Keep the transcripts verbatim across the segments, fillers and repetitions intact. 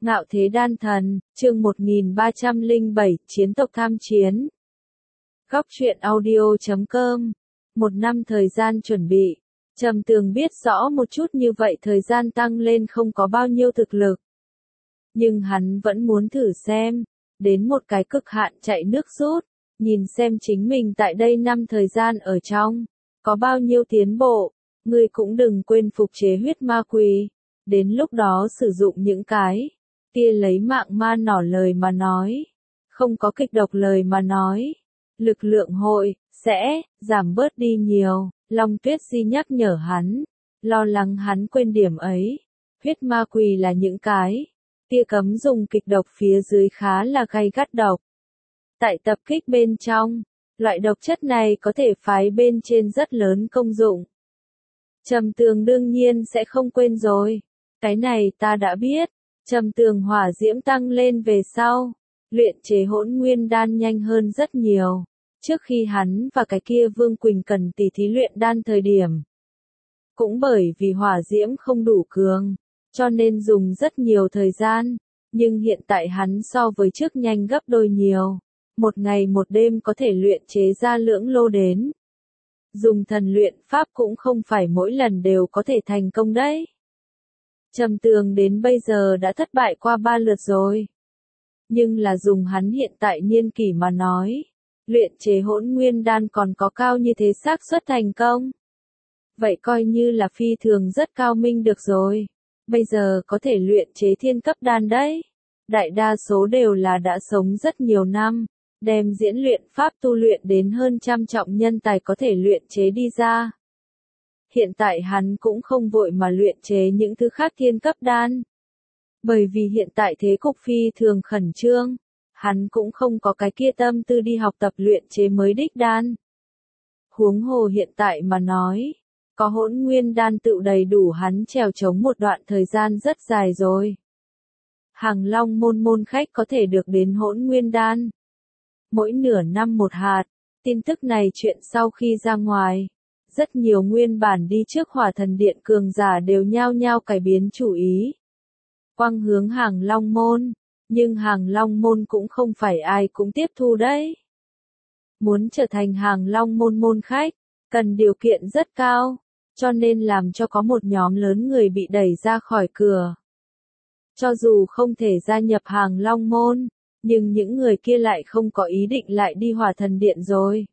Ngạo thế đan thần, chương một nghìn ba trăm lẻ bảy, chiến tộc tham chiến. Góc truyện audio chấm com. Một năm thời gian chuẩn bị. Trầm Tường biết rõ một chút như vậy thời gian tăng lên không có bao nhiêu thực lực. Nhưng hắn vẫn muốn thử xem. Đến một cái cực hạn chạy nước rút. Nhìn xem chính mình tại đây năm thời gian ở trong. Có bao nhiêu tiến bộ. Ngươi cũng đừng quên phục chế huyết ma quỷ. Đến lúc đó sử dụng những cái kia lấy mạng ma nỏ lời mà nói, không có kịch độc lời mà nói, lực lượng hội sẽ giảm bớt đi nhiều. Long Tuyết Di nhắc nhở hắn, lo lắng hắn quên điểm ấy. Huyết ma quỷ là những cái tia cấm dùng kịch độc phía dưới khá là gay gắt độc. Tại tập kích bên trong, loại độc chất này có thể phái bên trên rất lớn công dụng. Trầm Tường đương nhiên sẽ không quên rồi. Cái này ta đã biết. Trầm Tường hỏa diễm tăng lên về sau, luyện chế hỗn nguyên đan nhanh hơn rất nhiều. Trước khi hắn và cái kia Vương Quỳnh cần tỉ thí luyện đan thời điểm. Cũng bởi vì hỏa diễm không đủ cường, cho nên dùng rất nhiều thời gian. Nhưng hiện tại hắn so với trước nhanh gấp đôi nhiều. Một ngày một đêm có thể luyện chế ra lưỡng lô đến. Dùng thần luyện pháp cũng không phải mỗi lần đều có thể thành công đấy. Trầm Tường đến bây giờ đã thất bại qua ba lượt rồi. Nhưng là dùng hắn hiện tại niên kỷ mà nói, luyện chế hỗn nguyên đan còn có cao như thế xác suất thành công. Vậy coi như là phi thường rất cao minh được rồi. Bây giờ có thể luyện chế thiên cấp đan đấy. Đại đa số đều là đã sống rất nhiều năm, đem diễn luyện pháp tu luyện đến hơn trăm trọng nhân tài có thể luyện chế đi ra. Hiện tại hắn cũng không vội mà luyện chế những thứ khác thiên cấp đan. Bởi vì hiện tại thế cục phi thường khẩn trương, hắn cũng không có cái kia tâm tư đi học tập luyện chế mới đích đan. Huống hồ hiện tại mà nói, có hỗn nguyên đan tự đầy đủ hắn trèo chống một đoạn thời gian rất dài rồi. Hàng Long môn môn khách có thể được đến hỗn nguyên đan. Mỗi nửa năm một hạt, tin tức này chuyện sau khi ra ngoài. Rất nhiều nguyên bản đi trước hỏa thần điện cường giả đều nhao nhao cải biến chủ ý. Quang hướng Hàng Long môn, nhưng Hàng Long môn cũng không phải ai cũng tiếp thu đấy. Muốn trở thành Hàng Long môn môn khách, cần điều kiện rất cao, cho nên làm cho có một nhóm lớn người bị đẩy ra khỏi cửa. Cho dù không thể gia nhập Hàng Long môn, nhưng những người kia lại không có ý định lại đi hỏa thần điện rồi.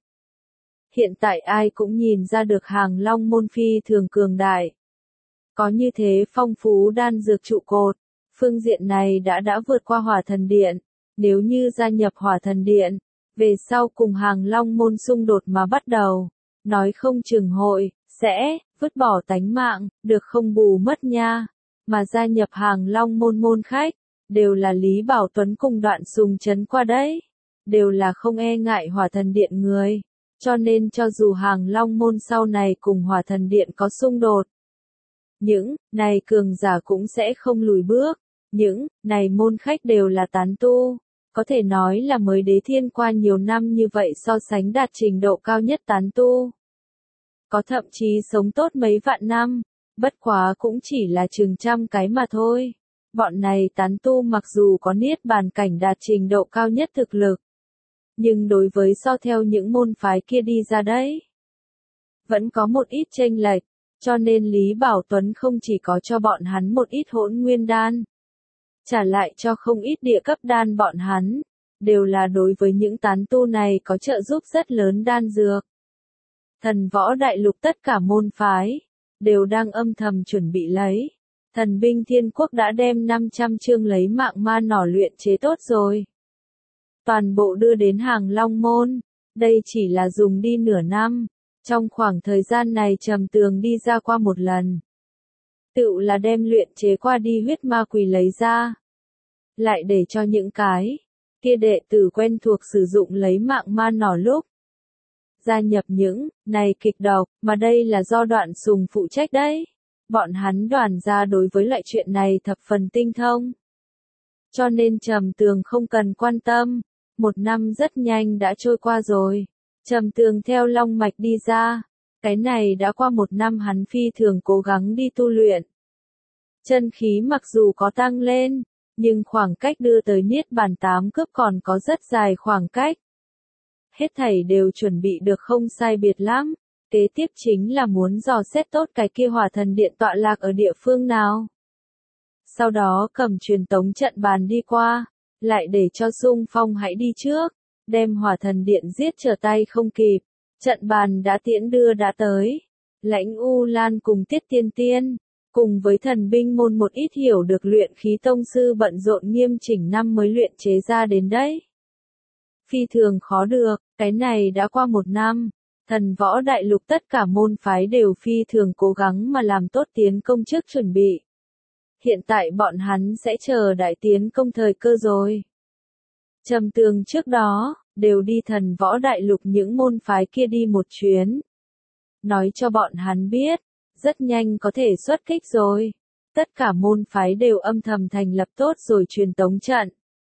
Hiện tại ai cũng nhìn ra được Hàng Long môn phi thường cường đại. Có như thế phong phú đan dược trụ cột, phương diện này đã đã vượt qua hỏa thần điện. Nếu như gia nhập hỏa thần điện, về sau cùng Hàng Long môn xung đột mà bắt đầu, nói không chừng hội, sẽ, vứt bỏ tánh mạng, được không bù mất nha. Mà gia nhập Hàng Long môn môn khách, đều là Lý Bảo Tuấn cùng Đoạn Sùng Trấn qua đấy. Đều là không e ngại hỏa thần điện người. Cho nên cho dù Hàng Long môn sau này cùng hỏa thần điện có xung đột, những này cường giả cũng sẽ không lùi bước. Những này môn khách đều là tán tu, có thể nói là mới đế thiên qua nhiều năm như vậy so sánh đạt trình độ cao nhất tán tu. Có thậm chí sống tốt mấy vạn năm, bất quá cũng chỉ là chừng trăm cái mà thôi. Bọn này tán tu mặc dù có niết bàn cảnh đạt trình độ cao nhất thực lực, nhưng đối với so theo những môn phái kia đi ra đấy, vẫn có một ít chênh lệch, cho nên Lý Bảo Tuấn không chỉ có cho bọn hắn một ít hỗn nguyên đan, trả lại cho không ít địa cấp đan bọn hắn, đều là đối với những tán tu này có trợ giúp rất lớn đan dược. Thần võ đại lục tất cả môn phái, đều đang âm thầm chuẩn bị lấy. Thần binh thiên quốc đã đem năm trăm chương lấy mạng ma nỏ luyện chế tốt rồi. Toàn bộ đưa đến Hàng Long môn, đây chỉ là dùng đi nửa năm, trong khoảng thời gian này Trầm Tường đi ra qua một lần. Tự là đem luyện chế qua đi huyết ma quỷ lấy ra. Lại để cho những cái kia đệ tử quen thuộc sử dụng lấy mạng ma nỏ lúc. Gia nhập những này kịch độc, mà đây là do Đoạn Sùng phụ trách đấy. Bọn hắn đoàn ra đối với loại chuyện này thập phần tinh thông. Cho nên Trầm Tường không cần quan tâm. Một năm rất nhanh đã trôi qua rồi. Trầm Tường theo long mạch đi ra. Cái này đã qua một năm hắn phi thường cố gắng đi tu luyện. Chân khí mặc dù có tăng lên, nhưng khoảng cách đưa tới Niết Bàn tám cướp còn có rất dài khoảng cách. Hết thảy đều chuẩn bị được không sai biệt lắm, kế tiếp chính là muốn dò xét tốt cái kia hỏa thần điện tọa lạc ở địa phương nào. Sau đó cầm truyền tống trận bàn đi qua, lại để cho Xung Phong hãy đi trước, đem hỏa thần điện giết trở tay không kịp, trận bàn đã tiễn đưa đã tới. Lãnh U Lan cùng Tiết Tiên Tiên, cùng với thần binh môn một ít hiểu được luyện khí tông sư bận rộn nghiêm chỉnh năm mới luyện chế ra đến đấy. Phi thường khó được, cái này đã qua một năm, thần võ đại lục tất cả môn phái đều phi thường cố gắng mà làm tốt tiến công trước chuẩn bị. Hiện tại bọn hắn sẽ chờ đại tiến công thời cơ rồi. Trầm Tường trước đó, đều đi thần võ đại lục những môn phái kia đi một chuyến. Nói cho bọn hắn biết, rất nhanh có thể xuất kích rồi. Tất cả môn phái đều âm thầm thành lập tốt rồi truyền tống trận.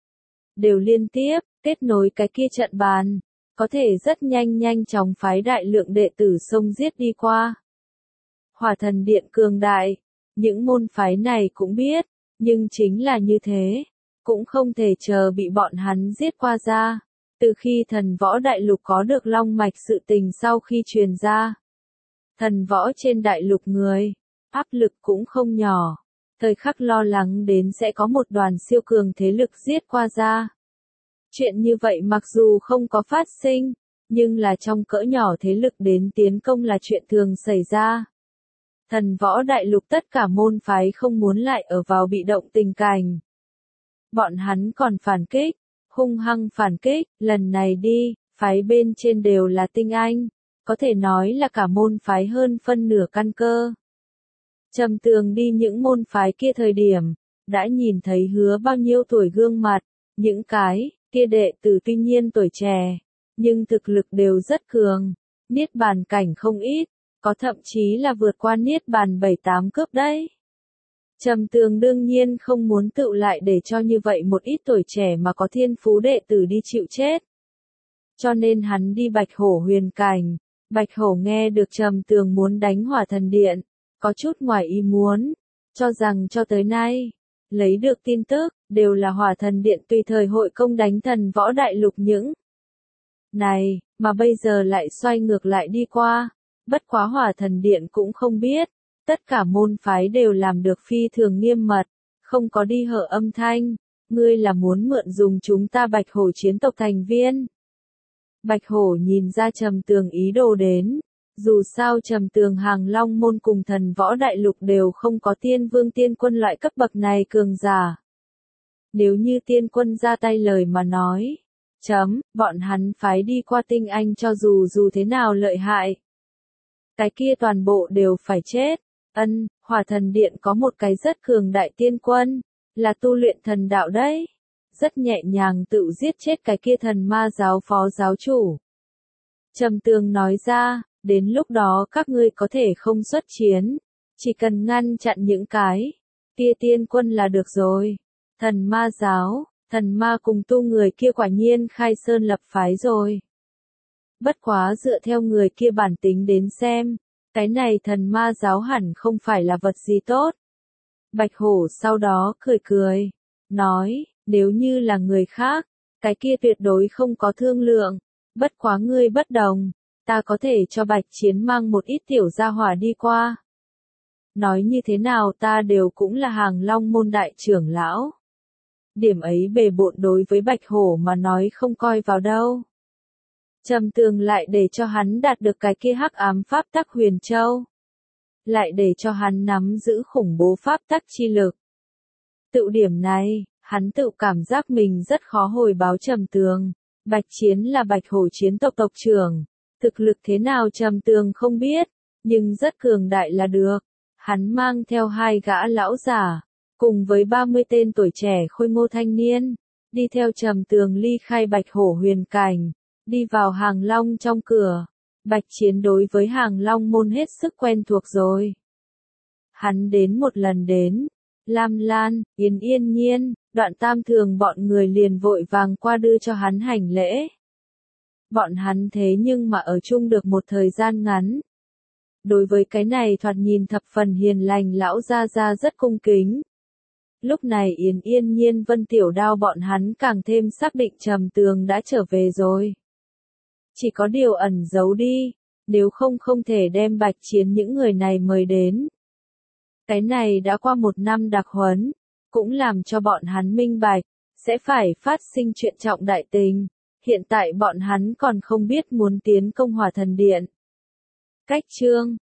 Đều liên tiếp, kết nối cái kia trận bàn, có thể rất nhanh nhanh chóng phái đại lượng đệ tử xông giết đi qua. Hỏa thần điện cường đại, những môn phái này cũng biết, nhưng chính là như thế, cũng không thể chờ bị bọn hắn giết qua ra. Từ khi thần võ đại lục có được long mạch sự tình sau khi truyền ra, thần võ trên đại lục người, áp lực cũng không nhỏ, thời khắc lo lắng đến sẽ có một đoàn siêu cường thế lực giết qua ra. Chuyện như vậy mặc dù không có phát sinh, nhưng là trong cỡ nhỏ thế lực đến tiến công là chuyện thường xảy ra. Thần võ đại lục tất cả môn phái không muốn lại ở vào bị động tình cảnh. Bọn hắn còn phản kích, hung hăng phản kích, lần này đi, phái bên trên đều là tinh anh, có thể nói là cả môn phái hơn phân nửa căn cơ. Trầm Tường đi những môn phái kia thời điểm, đã nhìn thấy hứa bao nhiêu tuổi gương mặt, những cái kia đệ tử tuy nhiên tuổi trẻ, nhưng thực lực đều rất cường, niết bàn cảnh không ít, có thậm chí là vượt qua niết bàn bảy tám cướp đấy. Trầm Tường đương nhiên không muốn tự lại để cho như vậy một ít tuổi trẻ mà có thiên phú đệ tử đi chịu chết. Cho nên hắn đi Bạch Hổ huyền cảnh. Bạch Hổ nghe được Trầm Tường muốn đánh hỏa thần điện, có chút ngoài ý muốn, cho rằng cho tới nay, lấy được tin tức, đều là hỏa thần điện tùy thời hội công đánh thần võ đại lục những này, mà bây giờ lại xoay ngược lại đi qua, bất quá hỏa thần điện cũng không biết, tất cả môn phái đều làm được phi thường nghiêm mật, không có đi hở âm thanh, ngươi là muốn mượn dùng chúng ta Bạch Hổ chiến tộc thành viên. Bạch Hổ nhìn ra Trầm Tường ý đồ đến, dù sao Trầm Tường hàng long môn cùng thần võ đại lục đều không có tiên vương tiên quân loại cấp bậc này cường giả. Nếu như tiên quân ra tay lời mà nói, chấm, bọn hắn phái đi qua tinh anh cho dù dù thế nào lợi hại. Cái kia toàn bộ đều phải chết. Ân, hỏa thần điện có một cái rất cường đại tiên quân, là tu luyện thần đạo đấy. Rất nhẹ nhàng tự giết chết cái kia thần ma giáo phó giáo chủ. Trầm Tường nói ra, đến lúc đó các ngươi có thể không xuất chiến, chỉ cần ngăn chặn những cái kia tiên quân là được rồi. Thần ma giáo, thần ma cùng tu người kia quả nhiên khai sơn lập phái rồi. Bất quá dựa theo người kia bản tính đến xem, cái này thần ma giáo hẳn không phải là vật gì tốt. Bạch Hổ sau đó cười cười, nói, nếu như là người khác, cái kia tuyệt đối không có thương lượng, bất quá ngươi bất đồng, ta có thể cho Bạch Chiến mang một ít tiểu gia hỏa đi qua. Nói như thế nào ta đều cũng là hàng long môn đại trưởng lão. Điểm ấy bề bộn đối với Bạch Hổ mà nói không coi vào đâu. Trầm Tường lại để cho hắn đạt được cái kia hắc ám pháp tắc huyền châu. Lại để cho hắn nắm giữ khủng bố pháp tắc chi lực. Tự điểm này, hắn tự cảm giác mình rất khó hồi báo Trầm Tường. Bạch Chiến là Bạch Hổ chiến tộc tộc trưởng. Thực lực thế nào Trầm Tường không biết, nhưng rất cường đại là được. Hắn mang theo hai gã lão giả, cùng với ba mươi tên tuổi trẻ khôi ngô thanh niên, đi theo Trầm Tường ly khai Bạch Hổ huyền cảnh, đi vào Hàng Long trong cửa. Bạch Chiến đối với Hàng Long môn hết sức quen thuộc rồi. Hắn đến một lần đến, Lam Lan, Yên Yên Nhiên, Đoạn Tam Thường bọn người liền vội vàng qua đưa cho hắn hành lễ. Bọn hắn thế nhưng mà ở chung được một thời gian ngắn. Đối với cái này thoạt nhìn thập phần hiền lành lão gia gia rất cung kính. Lúc này Yến Yên Nhiên Vân Tiểu Đao bọn hắn càng thêm xác định Trầm Tường đã trở về rồi. Chỉ có điều ẩn giấu đi, nếu không không thể đem Bạch Chiến những người này mời đến. Cái này đã qua một năm đặc huấn, cũng làm cho bọn hắn minh bạch, sẽ phải phát sinh chuyện trọng đại tình. Hiện tại bọn hắn còn không biết muốn tiến công Hỏa Thần Điện. Cách chương